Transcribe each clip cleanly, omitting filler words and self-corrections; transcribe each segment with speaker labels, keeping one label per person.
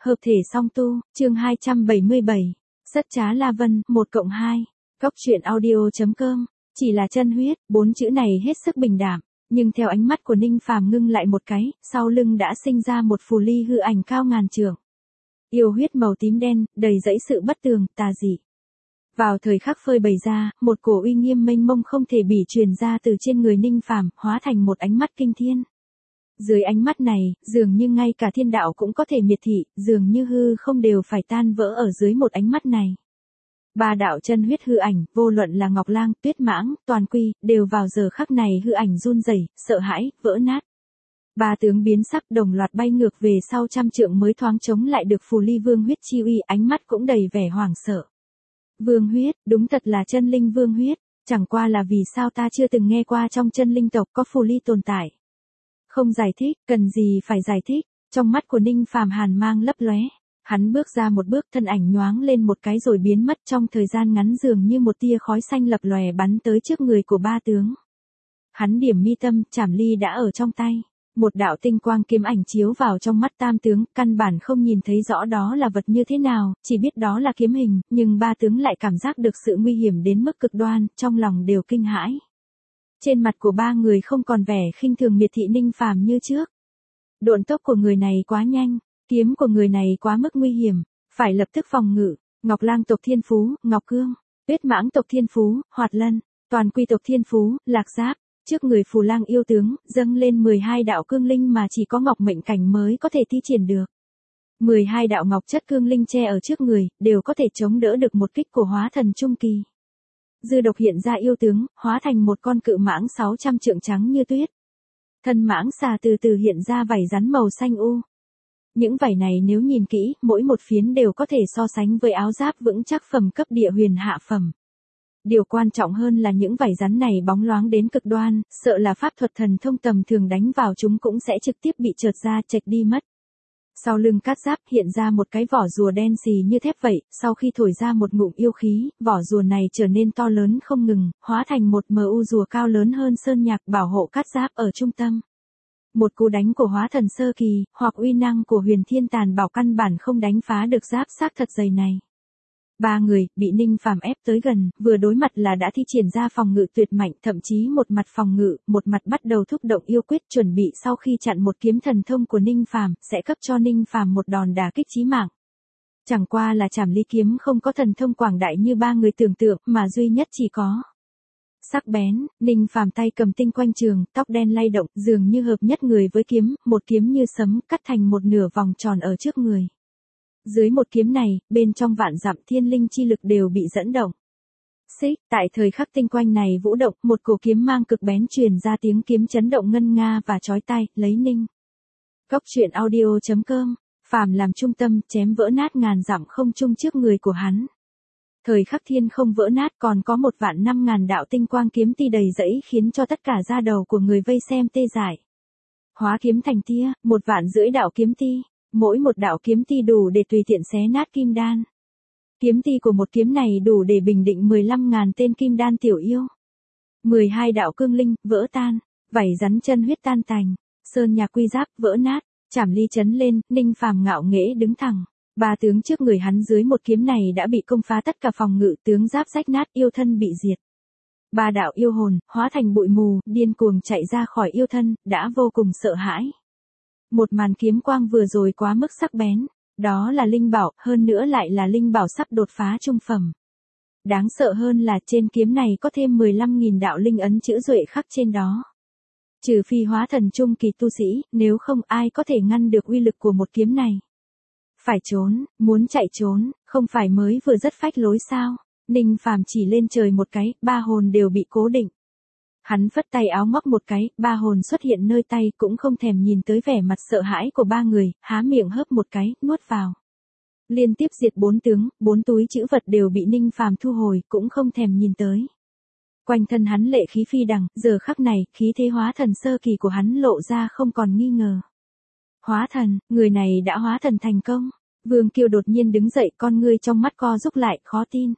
Speaker 1: Hợp thể song tu, chương 277. Sất trá La Vân, 1+2. Góc truyện audio.com. Chỉ là chân huyết, 4 chữ này hết sức bình đạm, nhưng theo ánh mắt của Ninh Phàm ngưng lại một cái, sau lưng đã sinh ra một phù ly hư ảnh cao ngàn trượng. Yêu huyết màu tím đen, đầy dẫy sự bất tường, tà dị. Vào thời khắc phơi bày ra, một cổ uy nghiêm mênh mông không thể bỉ truyền ra từ trên người Ninh Phàm, hóa thành một ánh mắt kinh thiên. Dưới ánh mắt này, dường như ngay cả thiên đạo cũng có thể miệt thị, dường như hư không đều phải tan vỡ ở dưới một ánh mắt này. Ba đạo chân huyết hư ảnh, vô luận là Ngọc Lang, Tuyết Mãng, Toàn Quy, đều vào giờ khắc này hư ảnh run rẩy, sợ hãi, vỡ nát. Ba tướng biến sắc đồng loạt bay ngược về sau trăm trượng mới thoáng chống lại được phù ly vương huyết chi uy, ánh mắt cũng đầy vẻ hoảng sợ. Vương huyết, đúng thật là chân linh vương huyết, chẳng qua là vì sao ta chưa từng nghe qua trong chân linh tộc có phù ly tồn tại. Không giải thích, cần gì phải giải thích, trong mắt của Ninh Phàm hàn mang lấp lóe. Hắn bước ra một bước, thân ảnh nhoáng lên một cái rồi biến mất, trong thời gian ngắn dường như một tia khói xanh lập lòe bắn tới trước người của ba tướng. Hắn điểm mi tâm, chảm ly đã ở trong tay. Một đạo tinh quang kiếm ảnh chiếu vào trong mắt tam tướng, căn bản không nhìn thấy rõ đó là vật như thế nào, chỉ biết đó là kiếm hình, nhưng ba tướng lại cảm giác được sự nguy hiểm đến mức cực đoan, trong lòng đều kinh hãi. Trên mặt của ba người không còn vẻ khinh thường miệt thị Ninh Phàm như trước. Độn tốc của người này quá nhanh, kiếm của người này quá mức nguy hiểm, phải lập tức phòng ngự. Ngọc Lang tộc Thiên Phú, Ngọc Cương, Tuyết Mãng tộc Thiên Phú, Hoạt Lân, Toàn Quy tộc Thiên Phú, Lạc Giáp. Trước người Phù Lang yêu tướng, dâng lên 12 đạo cương linh mà chỉ có Ngọc Mệnh Cảnh mới có thể thi triển được. 12 đạo ngọc chất cương linh che ở trước người, đều có thể chống đỡ được một kích của hóa thần trung kỳ. Dư độc hiện ra yêu tướng, hóa thành một con cự mãng 600 trượng trắng như tuyết. Thân mãng xà từ từ hiện ra vảy rắn màu xanh u. Những vảy này nếu nhìn kỹ, mỗi một phiến đều có thể so sánh với áo giáp vững chắc phẩm cấp địa huyền hạ phẩm. Điều quan trọng hơn là những vảy rắn này bóng loáng đến cực đoan, sợ là pháp thuật thần thông tầm thường đánh vào chúng cũng sẽ trực tiếp bị trượt ra chệch đi mất. Sau lưng cát giáp hiện ra một cái vỏ rùa đen xì như thép vậy, sau khi thổi ra một ngụm yêu khí, vỏ rùa này trở nên to lớn không ngừng, hóa thành một MU rùa cao lớn hơn sơn nhạc bảo hộ cát giáp ở trung tâm. Một cú đánh của hóa thần sơ kỳ, hoặc uy năng của huyền thiên tàn bảo căn bản không đánh phá được giáp xác thật dày này. Ba người, bị Ninh Phàm ép tới gần, vừa đối mặt là đã thi triển ra phòng ngự tuyệt mạnh, thậm chí một mặt phòng ngự, một mặt bắt đầu thúc động yêu quyết chuẩn bị sau khi chặn một kiếm thần thông của Ninh Phàm, sẽ cấp cho Ninh Phàm một đòn đả kích chí mạng. Chẳng qua là Trảm Ly kiếm không có thần thông quảng đại như ba người tưởng tượng, mà duy nhất chỉ có sắc bén. Ninh Phàm tay cầm tinh quanh trường, tóc đen lay động, dường như hợp nhất người với kiếm, một kiếm như sấm cắt thành một nửa vòng tròn ở trước người. Dưới một kiếm này, bên trong vạn dặm thiên linh chi lực đều bị dẫn động. Xích, tại thời khắc tinh quanh này vũ động, một cổ kiếm mang cực bén truyền ra tiếng kiếm chấn động ngân nga và chói tai, lấy Ninh. Góc truyện audio.com, Phàm làm trung tâm, chém vỡ nát ngàn dặm không trung trước người của hắn. Thời khắc thiên không vỡ nát còn có 1.500.000 đạo tinh quang kiếm ti đầy dẫy khiến cho tất cả da đầu của người vây xem tê dại. Hóa kiếm thành tia, 1.500.000 đạo kiếm ti. Mỗi một đạo kiếm ti đủ để tùy tiện xé nát kim đan. Kiếm ti của một kiếm này đủ để bình định 15.000 tên kim đan tiểu yêu. 12 đạo cương linh, vỡ tan. Vảy rắn chân huyết tan tành. Sơn nhạc quy giáp, vỡ nát. Trảm ly chấn lên, Ninh Phàm ngạo nghễ đứng thẳng. Ba tướng trước người hắn dưới một kiếm này đã bị công phá tất cả phòng ngự, tướng giáp rách nát, yêu thân bị diệt. Ba đạo yêu hồn, hóa thành bụi mù, điên cuồng chạy ra khỏi yêu thân, đã vô cùng sợ hãi. Một màn kiếm quang vừa rồi quá mức sắc bén, đó là linh bảo, hơn nữa lại là linh bảo sắp đột phá trung phẩm. Đáng sợ hơn là trên kiếm này có thêm 15.000 đạo linh ấn chữ duệ khắc trên đó. Trừ phi hóa thần trung kỳ tu sĩ, nếu không ai có thể ngăn được uy lực của một kiếm này. Phải trốn, muốn chạy trốn, không phải mới vừa rất phách lối sao? Ninh Phàm chỉ lên trời một cái, ba hồn đều bị cố định. Hắn phất tay áo ngoắc một cái, ba hồn xuất hiện nơi tay cũng không thèm nhìn tới vẻ mặt sợ hãi của ba người, há miệng hớp một cái, nuốt vào. Liên tiếp diệt 4 tướng, 4 túi trữ vật đều bị Ninh Phàm thu hồi, cũng không thèm nhìn tới. Quanh thân hắn lệ khí phi đằng, giờ khắc này, khí thế hóa thần sơ kỳ của hắn lộ ra không còn nghi ngờ. Hóa thần, người này đã hóa thần thành công. Vương Kiều đột nhiên đứng dậy, con ngươi trong mắt co rút lại, khó tin.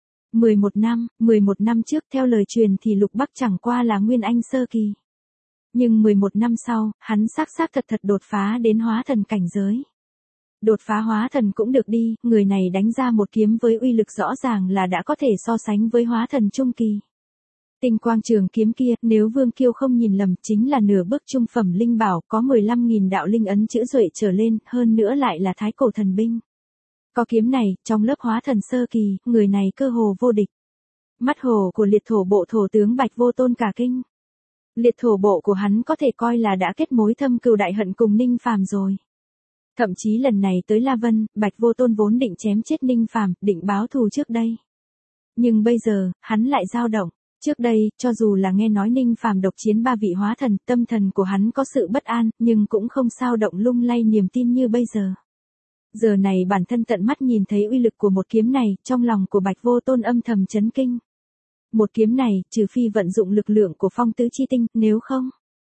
Speaker 1: 11 năm trước theo lời truyền thì Lục Bắc chẳng qua là Nguyên Anh sơ kỳ. Nhưng 11 năm sau, hắn xác thật đột phá đến hóa thần cảnh giới. đột phá hóa thần cũng được đi, người này đánh ra một kiếm với uy lực rõ ràng là đã có thể so sánh với hóa thần trung kỳ. Tinh quang trường kiếm kia, nếu Vương Kiêu không nhìn lầm, chính là nửa bước trung phẩm linh bảo, có 15.000 đạo linh ấn chữ duệ trở lên, hơn nữa lại là thái cổ thần binh. Có kiếm này, trong lớp hóa thần sơ kỳ, người này cơ hồ vô địch. Mắt hồ của liệt thổ bộ thổ tướng Bạch Vô Tôn cả kinh. Liệt thổ bộ của hắn có thể coi là đã kết mối thâm cừu đại hận cùng Ninh Phàm rồi. Thậm chí lần này tới La Vân, Bạch Vô Tôn vốn định chém chết Ninh Phàm, định báo thù trước đây. Nhưng bây giờ, hắn lại dao động. Trước đây, cho dù là nghe nói Ninh Phàm độc chiến 3 vị hóa thần, tâm thần của hắn có sự bất an, nhưng cũng không sao động lung lay niềm tin như bây giờ. Giờ này bản thân tận mắt nhìn thấy uy lực của một kiếm này, trong lòng của Bạch Vô Tôn âm thầm chấn kinh. Một kiếm này, trừ phi vận dụng lực lượng của phong tứ chi tinh, nếu không,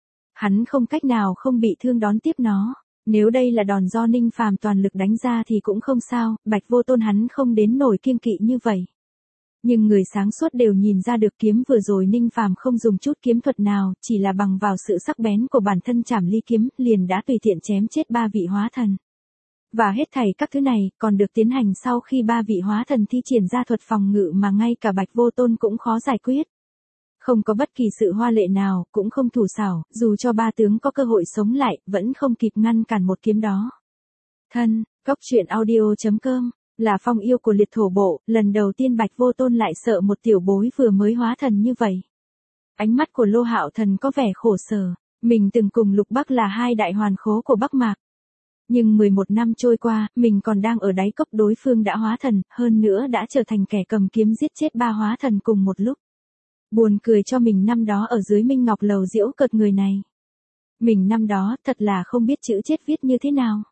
Speaker 1: hắn không cách nào không bị thương đón tiếp nó. Nếu đây là đòn do Ninh Phàm toàn lực đánh ra thì cũng không sao, Bạch Vô Tôn hắn không đến nổi kiêng kỵ như vậy. Nhưng người sáng suốt đều nhìn ra được kiếm vừa rồi Ninh Phàm không dùng chút kiếm thuật nào, chỉ là bằng vào sự sắc bén của bản thân Trảm Ly kiếm, liền đã tùy tiện chém chết 3 vị hóa thần. Và hết thảy các thứ này, còn được tiến hành sau khi 3 vị hóa thần thi triển ra thuật phòng ngự mà ngay cả Bạch Vô Tôn cũng khó giải quyết. Không có bất kỳ sự hoa lệ nào, cũng không thủ xảo, dù cho 3 tướng có cơ hội sống lại, vẫn không kịp ngăn cản một kiếm đó. Thân, Cốc Truyện Audio.com, là phong yêu của liệt thổ bộ, lần đầu tiên Bạch Vô Tôn lại sợ một tiểu bối vừa mới hóa thần như vậy. Ánh mắt của Lô Hạo Thần có vẻ khổ sở, mình từng cùng Lục Bắc là 2 đại hoàn khố của Bắc Mạc. Nhưng 11 năm trôi qua, mình còn đang ở đáy cốc, đối phương đã hóa thần, hơn nữa đã trở thành kẻ cầm kiếm giết chết 3 hóa thần cùng một lúc. Buồn cười cho mình năm đó ở dưới Minh Ngọc Lầu giễu cợt người này. Mình năm đó thật là không biết chữ chết viết như thế nào.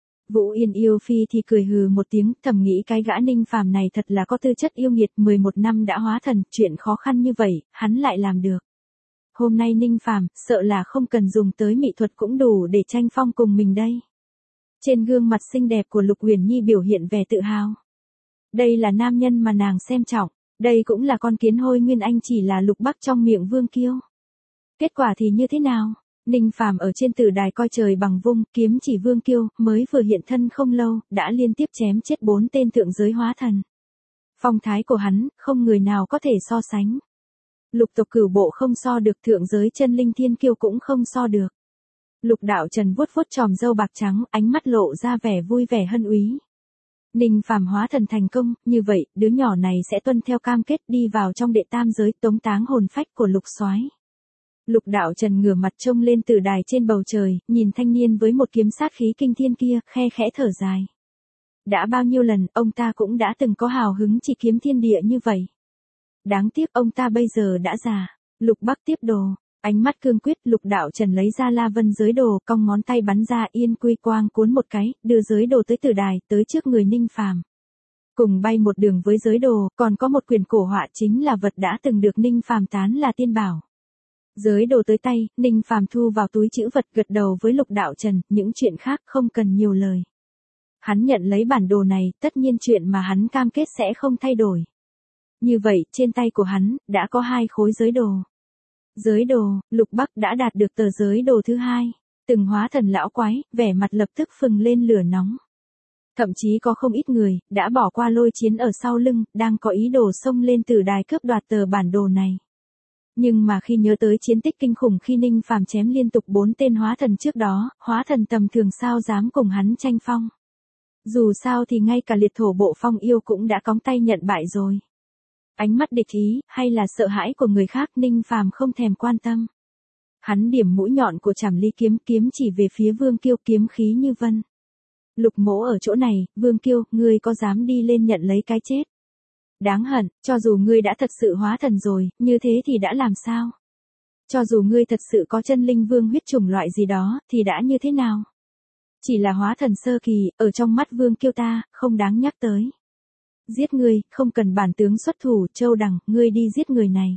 Speaker 1: Vũ Yên yêu phi thì cười hừ một tiếng, thầm nghĩ cái gã Ninh Phàm này thật là có tư chất yêu nghiệt, 11 năm đã hóa thần, chuyện khó khăn như vậy, hắn lại làm được. Hôm nay Ninh Phàm, sợ là không cần dùng tới mỹ thuật cũng đủ để tranh phong cùng mình đây. Trên gương mặt xinh đẹp của Lục Uyển Nhi biểu hiện vẻ tự hào. Đây là nam nhân mà nàng xem trọng, đây cũng là con kiến hôi Nguyên Anh, chỉ là Lục Bắc trong miệng Vương Kiêu. Kết quả thì như thế nào? Ninh Phàm ở trên tử đài coi trời bằng vung, kiếm chỉ Vương Kiêu, mới vừa hiện thân không lâu, đã liên tiếp chém chết 4 tên thượng giới hóa thần. Phong thái của hắn, không người nào có thể so sánh. Lục tộc cửu bộ không so được, thượng giới chân linh thiên kiêu cũng không so được. Lục Đạo Trần vuốt vuốt chòm râu bạc trắng, ánh mắt lộ ra vẻ vui vẻ hân úy. Ninh Phàm hóa thần thành công, như vậy, đứa nhỏ này sẽ tuân theo cam kết đi vào trong đệ tam giới, tống táng hồn phách của Lục Soái. Lục Đạo Trần ngửa mặt trông lên từ đài trên bầu trời, nhìn thanh niên với một kiếm sát khí kinh thiên kia, khe khẽ thở dài. Đã bao nhiêu lần, ông ta cũng đã từng có hào hứng chỉ kiếm thiên địa như vậy. Đáng tiếc ông ta bây giờ đã già. Lục Bắc tiếp đồ. Ánh mắt cương quyết, Lục Đạo Trần lấy ra La Vân giới đồ, cong ngón tay bắn ra yên quy quang cuốn một cái, đưa giới đồ tới tử đài, tới trước người Ninh Phàm. Cùng bay một đường với giới đồ, còn có một quyển cổ họa, chính là vật đã từng được Ninh Phàm tán là tiên bảo. Giới đồ tới tay, Ninh Phàm thu vào túi trữ vật, gật đầu với Lục Đạo Trần, những chuyện khác không cần nhiều lời. Hắn nhận lấy bản đồ này, tất nhiên chuyện mà hắn cam kết sẽ không thay đổi. Như vậy, trên tay của hắn, đã có 2 khối giới đồ. Giới đồ, Lục Bắc đã đạt được tờ giới đồ thứ 2. Từng hóa thần lão quái, vẻ mặt lập tức phừng lên lửa nóng. Thậm chí có không ít người, đã bỏ qua lôi chiến ở sau lưng, đang có ý đồ xông lên tử đài cướp đoạt tờ bản đồ này. Nhưng mà khi nhớ tới chiến tích kinh khủng khi Ninh Phàm chém liên tục 4 tên hóa thần trước đó, hóa thần tầm thường sao dám cùng hắn tranh phong. Dù sao thì ngay cả liệt thổ bộ phong yêu cũng đã cóng tay nhận bại rồi. Ánh mắt địch ý, hay là sợ hãi của người khác, Ninh Phàm không thèm quan tâm. Hắn điểm mũi nhọn của Trảm Ly kiếm, kiếm chỉ về phía Vương Kiêu, kiếm khí như vân. Lục mỗ ở chỗ này, Vương Kiêu, ngươi có dám đi lên nhận lấy cái chết? Đáng hận, cho dù ngươi đã thật sự hóa thần rồi, như thế thì đã làm sao? Cho dù ngươi thật sự có chân linh vương huyết chủng loại gì đó, thì đã như thế nào? Chỉ là hóa thần sơ kỳ, ở trong mắt Vương Kiêu ta, không đáng nhắc tới. Giết ngươi, không cần bản tướng xuất thủ, Châu Đằng, ngươi đi giết người này.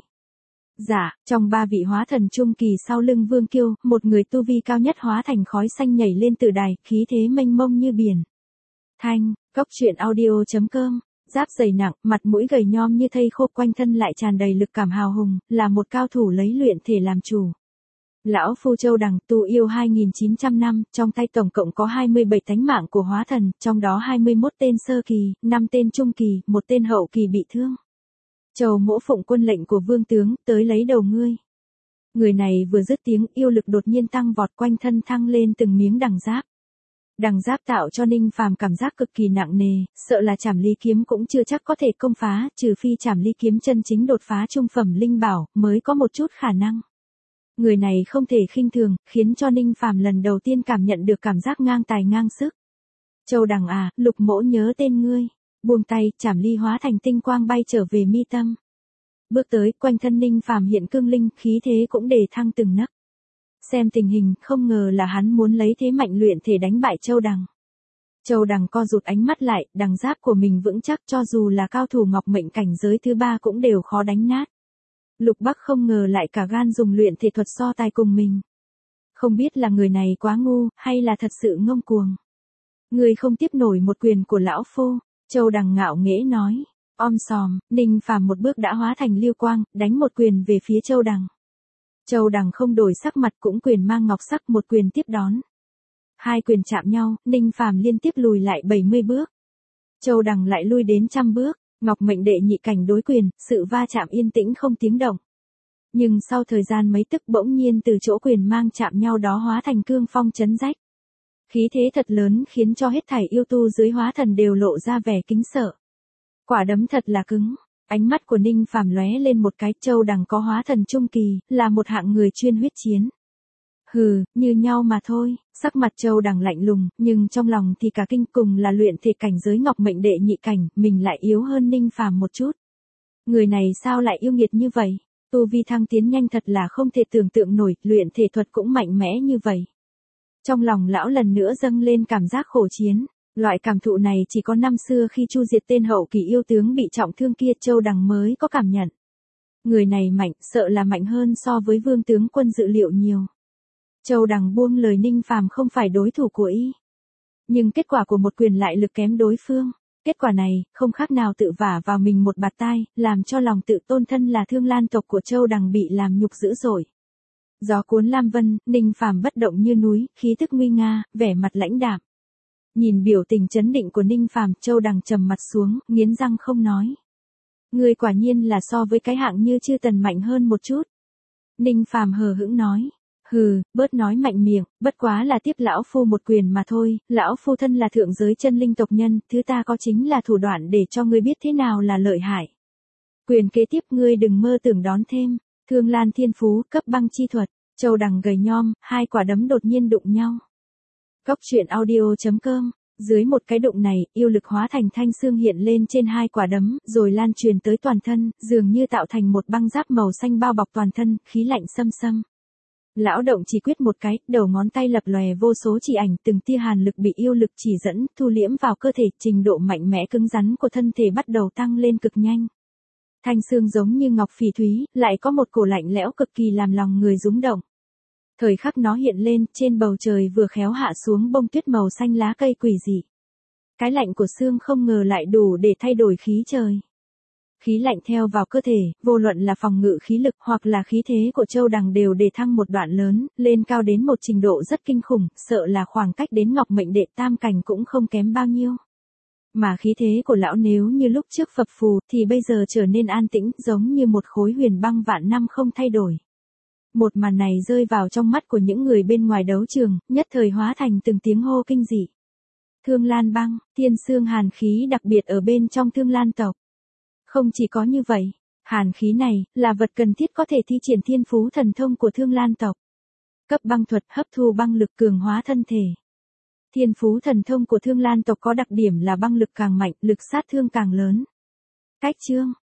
Speaker 1: Dạ, trong 3 vị hóa thần trung kỳ sau lưng Vương Kiêu, một người tu vi cao nhất hóa thành khói xanh nhảy lên từ đài, khí thế mênh mông như biển. Thanh, Cốc Truyện Audio.com, giáp dày nặng, mặt mũi gầy nhom như thây khô, quanh thân lại tràn đầy lực cảm hào hùng, là một cao thủ lấy luyện thể làm chủ. Lão phu Châu Đằng tu yêu 2.900 năm, trong tay tổng cộng có 27 tánh mạng của hóa thần, trong đó 21 tên sơ kỳ, 5 tên trung kỳ, 1 tên hậu kỳ bị thương. Châu mỗ phụng quân lệnh của vương tướng, tới lấy đầu ngươi. Người này vừa dứt tiếng, yêu lực đột nhiên tăng vọt, quanh thân thăng lên từng miếng đằng giáp. Đằng giáp tạo cho Ninh Phàm cảm giác cực kỳ nặng nề, sợ là Trảm Ly kiếm cũng chưa chắc có thể công phá, trừ phi Trảm Ly kiếm chân chính đột phá trung phẩm linh bảo, mới có một chút khả năng. Người này không thể khinh thường, khiến cho Ninh Phàm lần đầu tiên cảm nhận được cảm giác ngang tài ngang sức. Châu Đằng à, Lục mỗ nhớ tên ngươi. Buông tay, Trảm Ly hóa thành tinh quang bay trở về mi tâm. Bước tới, quanh thân Ninh Phàm hiện cương linh, khí thế cũng đề thăng từng nấc. Xem tình hình, không ngờ là hắn muốn lấy thế mạnh luyện thể đánh bại Châu Đằng. Châu Đằng co rụt ánh mắt lại, đằng giáp của mình vững chắc, cho dù là cao thủ ngọc mệnh cảnh giới thứ 3 cũng đều khó đánh nát. Lục Bắc không ngờ lại cả gan dùng luyện thể thuật so tài cùng mình. Không biết là người này quá ngu, hay là thật sự ngông cuồng. Người không tiếp nổi một quyền của lão phu. Châu Đằng ngạo nghễ nói. Om sòm, Ninh Phàm một bước đã hóa thành lưu quang, đánh một quyền về phía Châu Đằng. Châu Đằng không đổi sắc mặt, cũng quyền mang ngọc sắc, một quyền tiếp đón. Hai quyền chạm nhau, Ninh Phàm liên tiếp lùi lại 70 bước. Châu Đằng lại lui đến 100 bước, ngọc mệnh đệ nhị cảnh đối quyền, sự va chạm yên tĩnh không tiếng động. Nhưng sau thời gian mấy tức bỗng nhiên từ chỗ quyền mang chạm nhau đó hóa thành cương phong chấn rách. Khí thế thật lớn khiến cho hết thảy yêu tu dưới hóa thần đều lộ ra vẻ kính sợ. Quả đấm thật là cứng. Ánh mắt của Ninh Phàm lóe lên một cái, Châu Đằng có hóa thần trung kỳ, là một hạng người chuyên huyết chiến. Hừ, như nhau mà thôi. Sắc mặt Châu Đằng lạnh lùng, nhưng trong lòng thì cả kinh, cùng là luyện thể cảnh giới ngọc mệnh đệ nhị cảnh, mình lại yếu hơn Ninh Phàm một chút. Người này sao lại yêu nghiệt như vậy? Tu vi thăng tiến nhanh thật là không thể tưởng tượng nổi, luyện thể thuật cũng mạnh mẽ như vậy. Trong lòng lão lần nữa dâng lên cảm giác khổ chiến. Loại cảm thụ này chỉ có năm xưa khi chu diệt tên hậu kỳ yêu tướng bị trọng thương kia, Châu Đằng mới có cảm nhận. Người này mạnh, sợ là mạnh hơn so với vương tướng quân dự liệu nhiều. Châu Đằng buông lời, Ninh Phàm không phải đối thủ của y. Nhưng kết quả của một quyền lại lực kém đối phương. Kết quả này, không khác nào tự vả vào mình một bạt tai, làm cho lòng tự tôn thân là Thương Lan tộc của Châu Đằng bị làm nhục dữ dội. Gió cuốn lam vân, Ninh Phàm bất động như núi, khí tức nguy nga, vẻ mặt lãnh đạm. Nhìn biểu tình chấn định của Ninh Phàm, Châu Đằng trầm mặt xuống, nghiến răng không nói. Người quả nhiên là so với cái hạng như Chư Tần mạnh hơn một chút. Ninh Phàm hờ hững nói. Hừ, bớt nói mạnh miệng, bất quá là tiếp lão phu một quyền mà thôi, lão phu thân là thượng giới chân linh tộc nhân, thứ ta có chính là thủ đoạn để cho ngươi biết thế nào là lợi hại. Quyền kế tiếp ngươi đừng mơ tưởng đón thêm. Thương Lan thiên phú, cấp băng chi thuật. Châu Đằng gầy nhom, hai quả đấm đột nhiên đụng nhau. Cốc truyện audio.com. Dưới một cái đụng này, yêu lực hóa thành thanh xương hiện lên trên hai quả đấm, rồi lan truyền tới toàn thân, dường như tạo thành một băng giáp màu xanh bao bọc toàn thân, khí lạnh xâm xâm. Lão động chỉ quyết một cái, đầu ngón tay lập lòe vô số chỉ ảnh, từng tia hàn lực bị yêu lực chỉ dẫn, thu liễm vào cơ thể, trình độ mạnh mẽ cứng rắn của thân thể bắt đầu tăng lên cực nhanh. Thanh xương giống như ngọc phỉ thúy, lại có một cổ lạnh lẽo cực kỳ làm lòng người rúng động. Thời khắc nó hiện lên, trên bầu trời vừa khéo hạ xuống bông tuyết màu xanh lá cây quỷ dị. Cái lạnh của xương không ngờ lại đủ để thay đổi khí trời. Khí lạnh theo vào cơ thể, vô luận là phòng ngự khí lực hoặc là khí thế của Châu Đằng đều đề thăng một đoạn lớn, lên cao đến một trình độ rất kinh khủng, sợ là khoảng cách đến ngọc mệnh đệ tam cảnh cũng không kém bao nhiêu. Mà khí thế của lão nếu như lúc trước phập phù thì bây giờ trở nên an tĩnh, giống như một khối huyền băng vạn năm không thay đổi. Một màn này rơi vào trong mắt của những người bên ngoài đấu trường, nhất thời hóa thành từng tiếng hô kinh dị. Thương Lan băng, thiên xương hàn khí đặc biệt ở bên trong Thương Lan tộc. Không chỉ có như vậy, hàn khí này là vật cần thiết có thể thi triển thiên phú thần thông của Thương Lan tộc. Cấp băng thuật hấp thu băng lực cường hóa thân thể. Thiên phú thần thông của Thương Lan tộc có đặc điểm là băng lực càng mạnh, lực sát thương càng lớn. Cách chương